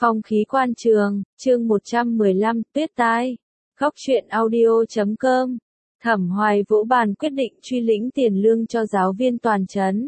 Phong khí quan trường, chương 115, tuyết tai. Góc truyện audio.com. Thẩm Hoài vỗ bàn quyết định truy lĩnh tiền lương cho giáo viên toàn trấn.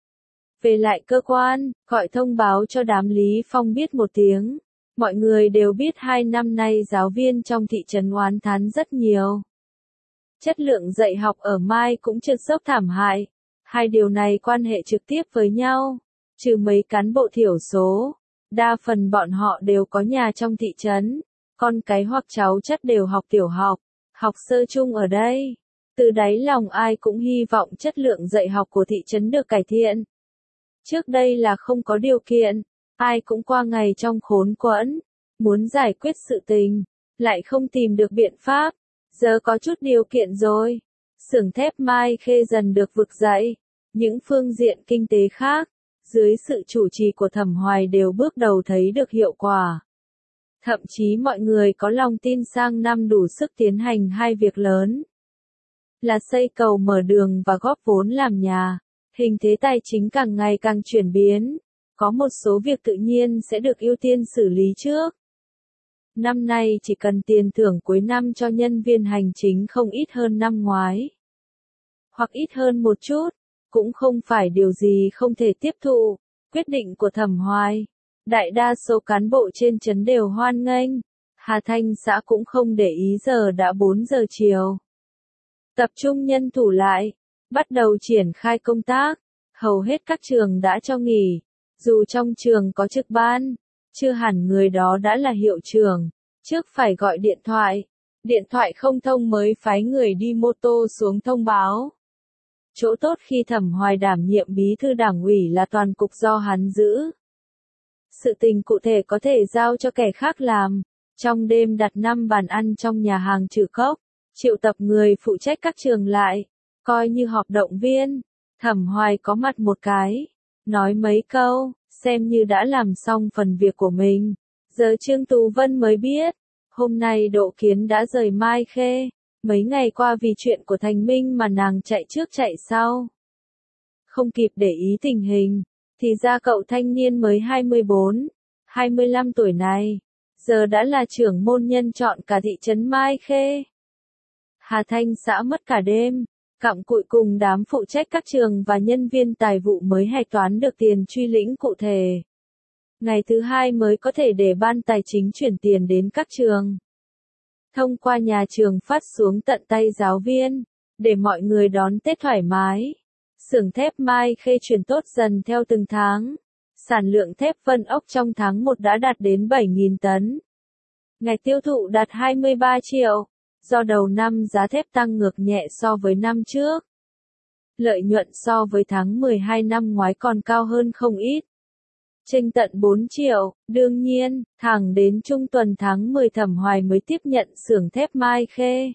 Về lại cơ quan, gọi thông báo cho đám Lý Phong biết một tiếng. Mọi người đều biết 2 năm nay giáo viên trong thị trấn oán thán rất nhiều. Chất lượng dạy học ở Mai cũng trượt dốc thảm hại. Hai điều này quan hệ trực tiếp với nhau, trừ mấy cán bộ thiểu số. Đa phần bọn họ đều có nhà trong thị trấn, con cái hoặc cháu chất đều học tiểu học, học sơ chung ở đây. Từ đáy lòng ai cũng hy vọng chất lượng dạy học của thị trấn được cải thiện. Trước đây là không có điều kiện, ai cũng qua ngày trong khốn quẫn, muốn giải quyết sự tình, lại không tìm được biện pháp. Giờ có chút điều kiện rồi, xưởng thép Mai Khê dần được vực dậy, những phương diện kinh tế khác, dưới sự chủ trì của Thẩm Hoài đều bước đầu thấy được hiệu quả. Thậm chí mọi người có lòng tin sang năm đủ sức tiến hành hai việc lớn. Là xây cầu mở đường và góp vốn làm nhà. Hình thế tài chính càng ngày càng chuyển biến. Có một số việc tự nhiên sẽ được ưu tiên xử lý trước. Năm nay chỉ cần tiền thưởng cuối năm cho nhân viên hành chính không ít hơn năm ngoái. Hoặc ít hơn một chút. Cũng không phải điều gì không thể tiếp thụ. Quyết định của Thẩm Hoài, đại đa số cán bộ trên trấn đều hoan nghênh. Hà Thanh xã cũng không để ý giờ đã 4 giờ chiều. Tập trung nhân thủ lại, bắt đầu triển khai công tác. Hầu hết các trường đã cho nghỉ. Dù trong trường có trực ban, chưa hẳn người đó đã là hiệu trưởng. Trước phải gọi điện thoại không thông mới phái người đi mô tô xuống thông báo. Chỗ tốt khi Thẩm Hoài đảm nhiệm bí thư đảng ủy là toàn cục do hắn giữ. Sự tình cụ thể có thể giao cho kẻ khác làm. Trong đêm đặt 5 bàn ăn trong nhà hàng Trừ Cốc, triệu tập người phụ trách các trường lại, coi như họp động viên. Thẩm Hoài có mặt một cái, nói mấy câu, xem như đã làm xong phần việc của mình. Giờ Trương Tú Vân mới biết, hôm nay Đỗ Kiến đã rời Mai Khê. Mấy ngày qua vì chuyện của Thành Minh mà nàng chạy trước chạy sau. Không kịp để ý tình hình, thì ra cậu thanh niên mới 24, 25 tuổi này, giờ đã là trưởng môn nhân chọn cả thị trấn Mai Khê. Hà Thanh xã mất cả đêm, cặm cụi cùng đám phụ trách các trường và nhân viên tài vụ mới hạch toán được tiền truy lĩnh cụ thể. Ngày thứ 2 mới có thể để ban tài chính chuyển tiền đến các trường. Thông qua nhà trường phát xuống tận tay giáo viên, để mọi người đón Tết thoải mái. Xưởng thép Mai Khê chuyển tốt dần theo từng tháng. Sản lượng thép Vân Ốc trong tháng 1 đã đạt đến 7.000 tấn. Ngày tiêu thụ đạt 23 triệu. Do đầu năm giá thép tăng ngược nhẹ so với năm trước. Lợi nhuận so với tháng 12 năm ngoái còn cao hơn không ít. Chênh tận 4 triệu, đương nhiên, thẳng đến trung tuần tháng 10 Thẩm Hoài mới tiếp nhận xưởng thép Mai Khê.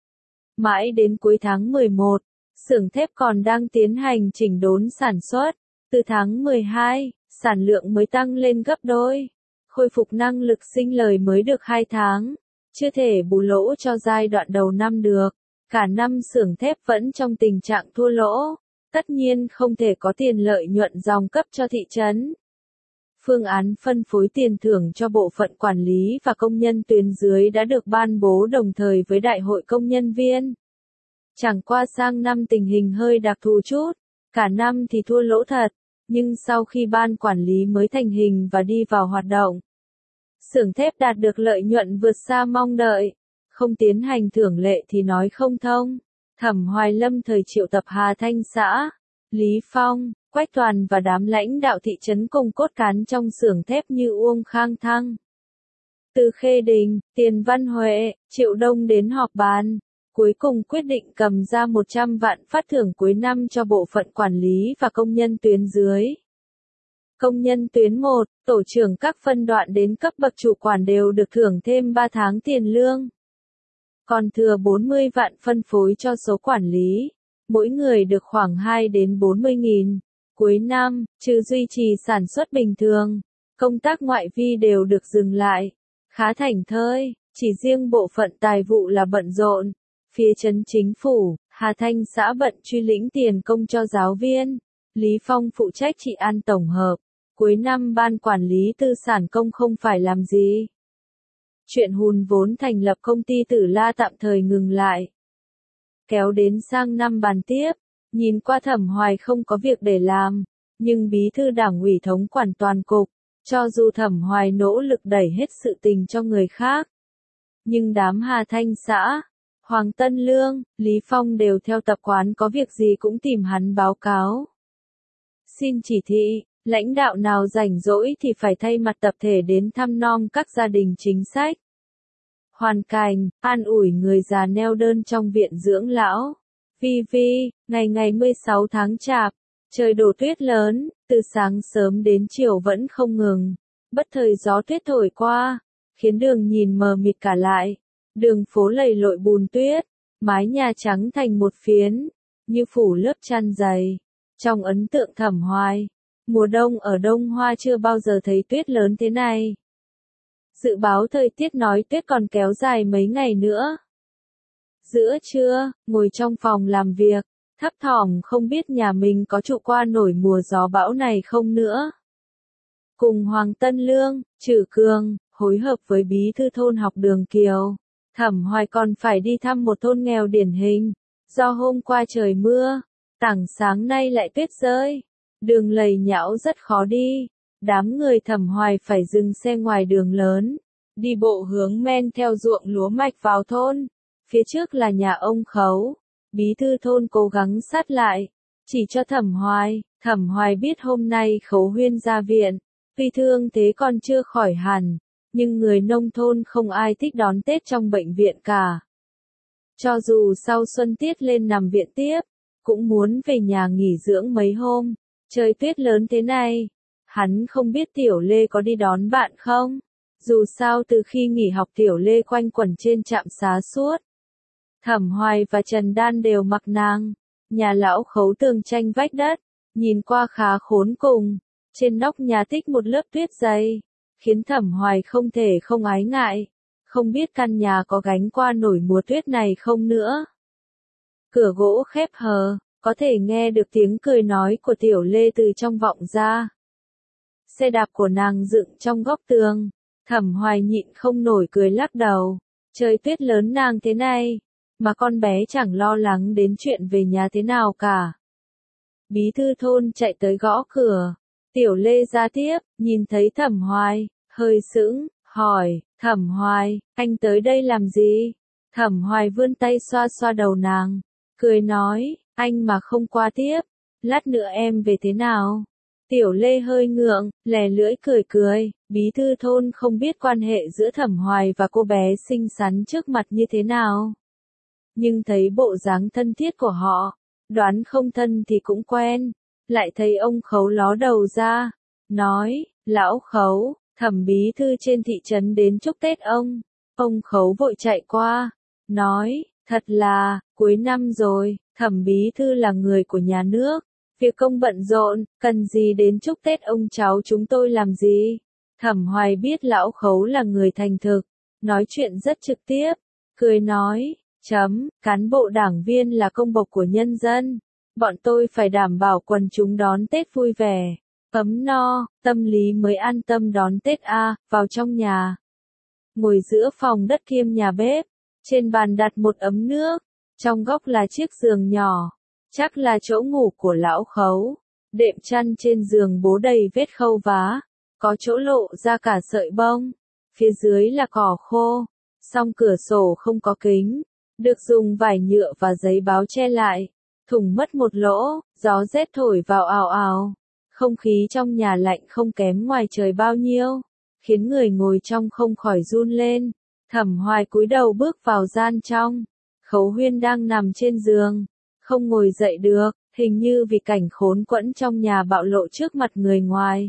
Mãi đến cuối tháng 11, xưởng thép còn đang tiến hành chỉnh đốn sản xuất. Từ tháng 12, sản lượng mới tăng lên gấp đôi. Khôi phục năng lực sinh lời mới được 2 tháng. Chưa thể bù lỗ cho giai đoạn đầu năm được. Cả năm xưởng thép vẫn trong tình trạng thua lỗ. Tất nhiên không thể có tiền lợi nhuận dòng cấp cho thị trấn. Phương án phân phối tiền thưởng cho bộ phận quản lý và công nhân tuyến dưới đã được ban bố đồng thời với Đại hội công nhân viên. Chẳng qua sang năm tình hình hơi đặc thù chút, cả năm thì thua lỗ thật, nhưng sau khi ban quản lý mới thành hình và đi vào hoạt động, xưởng thép đạt được lợi nhuận vượt xa mong đợi, không tiến hành thưởng lệ thì nói không thông. Thẩm Hoài lâm thời triệu tập Hà Thanh xã, Lý Phong, Quách Toàn và đám lãnh đạo thị trấn cùng cốt cán trong xưởng thép như Uông Khang Thăng, Từ Khê Đình, Tiền Văn Huệ, Triệu Đông đến họp bàn. Cuối cùng quyết định cầm ra 100 vạn phát thưởng cuối năm cho bộ phận quản lý và công nhân tuyến dưới. Công nhân tuyến 1, tổ trưởng các phân đoạn đến cấp bậc chủ quản đều được thưởng thêm 3 tháng tiền lương. Còn thừa 40 vạn phân phối cho số quản lý, mỗi người được khoảng 2 đến 40.000. Cuối năm, trừ duy trì sản xuất bình thường, công tác ngoại vi đều được dừng lại. Khá thảnh thơi, chỉ riêng bộ phận tài vụ là bận rộn. Phía trấn chính phủ, Hà Thanh xã bận truy lĩnh tiền công cho giáo viên. Lý Phong phụ trách trị an tổng hợp. Cuối năm ban quản lý tư sản công không phải làm gì. Chuyện hùn vốn thành lập công ty Tử La tạm thời ngừng lại. Kéo đến sang năm bàn tiếp, nhìn qua Thẩm Hoài không có việc để làm, nhưng bí thư đảng ủy thống quản toàn cục, cho dù Thẩm Hoài nỗ lực đẩy hết sự tình cho người khác. Nhưng đám Hà Thanh xã, Hoàng Tân Lương, Lý Phong đều theo tập quán có việc gì cũng tìm hắn báo cáo. Xin chỉ thị, lãnh đạo nào rảnh rỗi thì phải thay mặt tập thể đến thăm nom các gia đình chính sách. Hoàn cảnh, an ủi người già neo đơn trong viện dưỡng lão. Vi, ngày 16 tháng Chạp, trời đổ tuyết lớn, từ sáng sớm đến chiều vẫn không ngừng. Bất thời gió tuyết thổi qua, khiến đường nhìn mờ mịt cả lại. Đường phố lầy lội bùn tuyết, mái nhà trắng thành một phiến, như phủ lớp chăn dày. Trong ấn tượng Thẩm Hoài, mùa đông ở Đông Hoa chưa bao giờ thấy tuyết lớn thế này. Dự báo thời tiết nói tuyết còn kéo dài mấy ngày nữa. Giữa trưa, ngồi trong phòng làm việc, thấp thỏm không biết nhà mình có trụ qua nổi mùa gió bão này không nữa. Cùng Hoàng Tân Lương, Trử Cường, hối hợp với bí thư thôn học Đường Kiều, Thẩm Hoài còn phải đi thăm một thôn nghèo điển hình. Do hôm qua trời mưa, tảng sáng nay lại tuyết rơi, đường lầy nhão rất khó đi. Đám người Thẩm Hoài phải dừng xe ngoài đường lớn, đi bộ hướng men theo ruộng lúa mạch vào thôn. Phía trước là nhà ông Khấu, bí thư thôn cố gắng sát lại, chỉ cho Thẩm Hoài. Thẩm Hoài biết hôm nay Khấu Huyên ra viện, tuy thương thế còn chưa khỏi hẳn, nhưng người nông thôn không ai thích đón Tết trong bệnh viện cả. Cho dù sau xuân tiết lên nằm viện tiếp, cũng muốn về nhà nghỉ dưỡng mấy hôm. Trời tuyết lớn thế này, hắn không biết Tiểu Lê có đi đón bạn không? Dù sao từ khi nghỉ học Tiểu Lê quanh quẩn trên trạm xá suốt. Thẩm Hoài và Trần Đan đều mặc nàng. Nhà lão Khấu tường tranh vách đất, nhìn qua khá khốn cùng. Trên nóc nhà tích một lớp tuyết dày, khiến Thẩm Hoài không thể không ái ngại. Không biết căn nhà có gánh qua nổi mùa tuyết này không nữa. Cửa gỗ khép hờ, có thể nghe được tiếng cười nói của Tiểu Lê từ trong vọng ra. Xe đạp của nàng dựng trong góc tường, Thẩm Hoài nhịn không nổi cười lắc đầu. Trời tuyết lớn nàng thế này, mà con bé chẳng lo lắng đến chuyện về nhà thế nào cả. Bí thư thôn chạy tới gõ cửa, Tiểu Lê ra tiếp, nhìn thấy Thẩm Hoài, hơi sững, hỏi, Thẩm Hoài, anh tới đây làm gì? Thẩm Hoài vươn tay xoa xoa đầu nàng, cười nói, anh mà không qua tiếp, lát nữa em về thế nào? Tiểu Lê hơi ngượng, lè lưỡi cười, bí thư thôn không biết quan hệ giữa Thẩm Hoài và cô bé xinh xắn trước mặt như thế nào. Nhưng thấy bộ dáng thân thiết của họ, đoán không thân thì cũng quen, lại thấy ông Khấu ló đầu ra, nói, lão Khấu, Thẩm bí thư trên thị trấn đến chúc Tết ông. Ông Khấu vội chạy qua, nói, thật là, cuối năm rồi, Thẩm bí thư là người của nhà nước. Việc công bận rộn, cần gì đến chúc Tết ông cháu chúng tôi làm gì? Thẩm Hoài biết lão Khấu là người thành thực, nói chuyện rất trực tiếp, cười nói, cán bộ đảng viên là công bộc của nhân dân. Bọn tôi phải đảm bảo quần chúng đón Tết vui vẻ, ấm no, tâm lý mới an tâm đón Tết vào trong nhà. Ngồi giữa phòng đất kiêm nhà bếp, trên bàn đặt một ấm nước, trong góc là chiếc giường nhỏ. Chắc là chỗ ngủ của lão Khấu. Đệm chăn trên giường bố đầy vết khâu vá, có chỗ lộ ra cả sợi bông. Phía dưới là cỏ khô. Song cửa sổ không có kính, được dùng vải nhựa và giấy báo che lại. Thủng mất một lỗ, gió rét thổi vào ào ào. Không khí trong nhà lạnh không kém ngoài trời bao nhiêu, khiến người ngồi trong không khỏi run lên. Thẩm Hoài cúi đầu bước vào gian trong. Khấu Huyên đang nằm trên giường, không ngồi dậy được, hình như vì cảnh khốn quẫn trong nhà bạo lộ trước mặt người ngoài.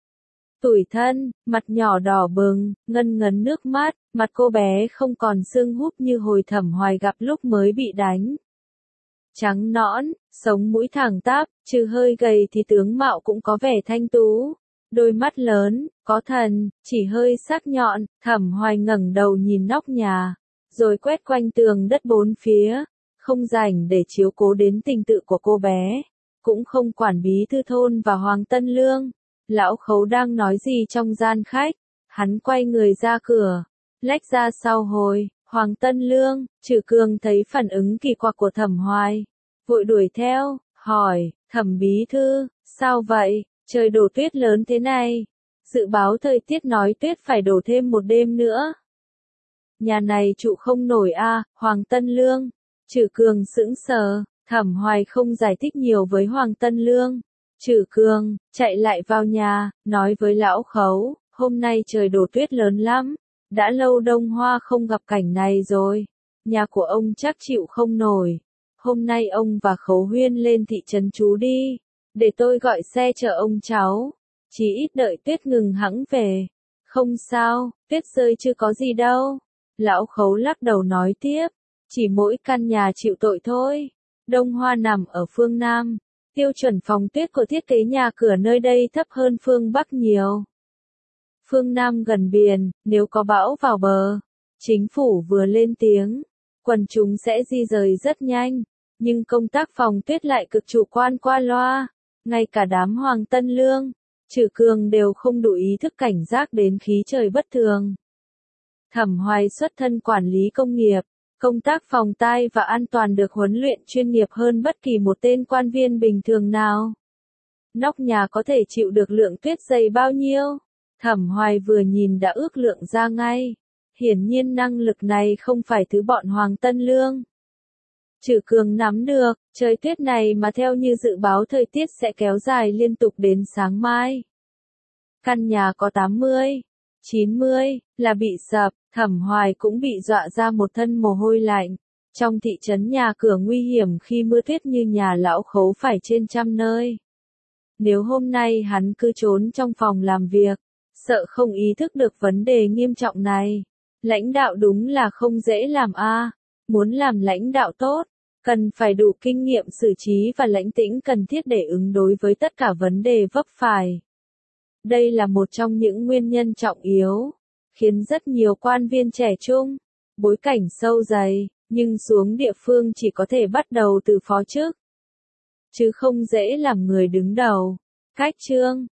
Tủi thân, mặt nhỏ đỏ bừng, ngân ngấn nước mắt, mặt cô bé không còn sưng húp như hồi Thẩm Hoài gặp lúc mới bị đánh. Trắng nõn, sống mũi thẳng tắp, trừ hơi gầy thì tướng mạo cũng có vẻ thanh tú. Đôi mắt lớn, có thần, chỉ hơi sắc nhọn. Thẩm Hoài ngẩng đầu nhìn nóc nhà, rồi quét quanh tường đất bốn phía. Không rảnh để chiếu cố đến tình tự của cô bé, cũng không quản bí thư thôn và Hoàng Tân Lương. Lão Khấu đang nói gì trong gian khách, hắn quay người ra cửa, lách ra sau hồi, Hoàng Tân Lương, Trử Cường thấy phản ứng kỳ quặc của Thẩm Hoài, vội đuổi theo, hỏi, Thẩm bí thư, sao vậy, trời đổ tuyết lớn thế này, dự báo thời tiết nói tuyết phải đổ thêm một đêm nữa. Nhà này trụ không nổi a, Hoàng Tân Lương, Trử Cường sững sờ, Thẩm Hoài không giải thích nhiều với Hoàng Tân Lương. Trử Cường, chạy lại vào nhà, nói với Lão Khấu, hôm nay trời đổ tuyết lớn lắm, đã lâu Đông Hoa không gặp cảnh này rồi, nhà của ông chắc chịu không nổi, hôm nay ông và Khấu Huyên lên thị trấn trú đi, để tôi gọi xe chở ông cháu, chỉ ít đợi tuyết ngừng hẵng về. Không sao, tuyết rơi chưa có gì đâu. Lão Khấu lắc đầu nói tiếp, chỉ mỗi căn nhà chịu tội thôi. Đông Hoa nằm ở phương Nam, tiêu chuẩn phòng tuyết của thiết kế nhà cửa nơi đây thấp hơn phương Bắc nhiều. Phương Nam gần biển, nếu có bão vào bờ, chính phủ vừa lên tiếng, quần chúng sẽ di rời rất nhanh, nhưng công tác phòng tuyết lại cực chủ quan qua loa, ngay cả đám Hoàng Tân Lương, Trử Cường đều không đủ ý thức cảnh giác đến khí trời bất thường. Thẩm Hoài xuất thân quản lý công nghiệp, công tác phòng tai và an toàn được huấn luyện chuyên nghiệp hơn bất kỳ một tên quan viên bình thường nào. Nóc nhà có thể chịu được lượng tuyết dày bao nhiêu? Thẩm Hoài vừa nhìn đã ước lượng ra ngay. Hiển nhiên năng lực này không phải thứ bọn Hoàng Tân Lương. Trử Cường nắm được, trời tuyết này mà theo như dự báo thời tiết sẽ kéo dài liên tục đến sáng mai. Căn nhà có 80, 90, là bị sập, Thẩm Hoài cũng bị dọa ra một thân mồ hôi lạnh. Trong thị trấn nhà cửa nguy hiểm khi mưa tuyết như nhà Lão Khấu phải trên trăm nơi. Nếu hôm nay hắn cứ trốn trong phòng làm việc, sợ không ý thức được vấn đề nghiêm trọng này. Lãnh đạo đúng là không dễ làm a. Muốn làm lãnh đạo tốt, cần phải đủ kinh nghiệm xử trí và lãnh tĩnh cần thiết để ứng đối với tất cả vấn đề vấp phải. Đây là một trong những nguyên nhân trọng yếu, khiến rất nhiều quan viên trẻ trung, bối cảnh sâu dày, nhưng xuống địa phương chỉ có thể bắt đầu từ phó chức, chứ không dễ làm người đứng đầu. Cách chương